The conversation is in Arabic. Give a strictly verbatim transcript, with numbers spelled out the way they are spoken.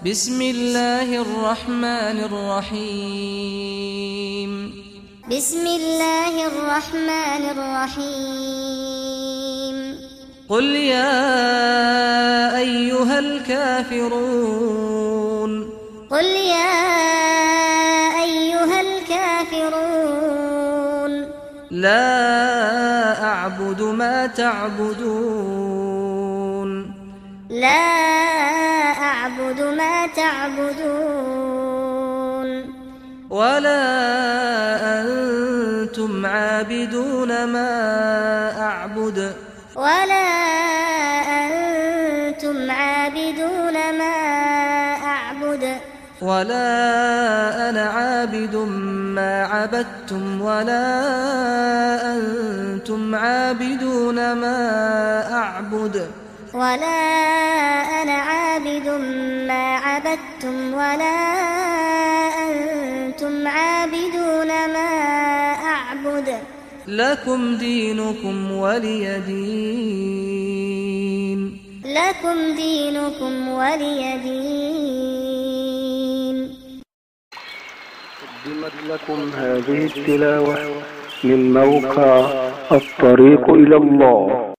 بسم الله الرحمن الرحيم بسم الله الرحمن الرحيم قل يا أيها الكافرون قل يا أيها الكافرون لا أعبد ما تعبدون لا أعبد ما تعبدون ولا أنتم عابدون ما أعبد ولا أنتم عابدون ما أعبد ولا أنا عابد ما عبدتم ولا أنتم عابدون ما أعبد ولا أنا عابد ما عبدتم ولا أنتم عابدون ما أعبد لكم دينكم ولي دين لكم دينكم ولي دين. قدمت لكم هذه التلاوة من موقع الطريق إلى الله.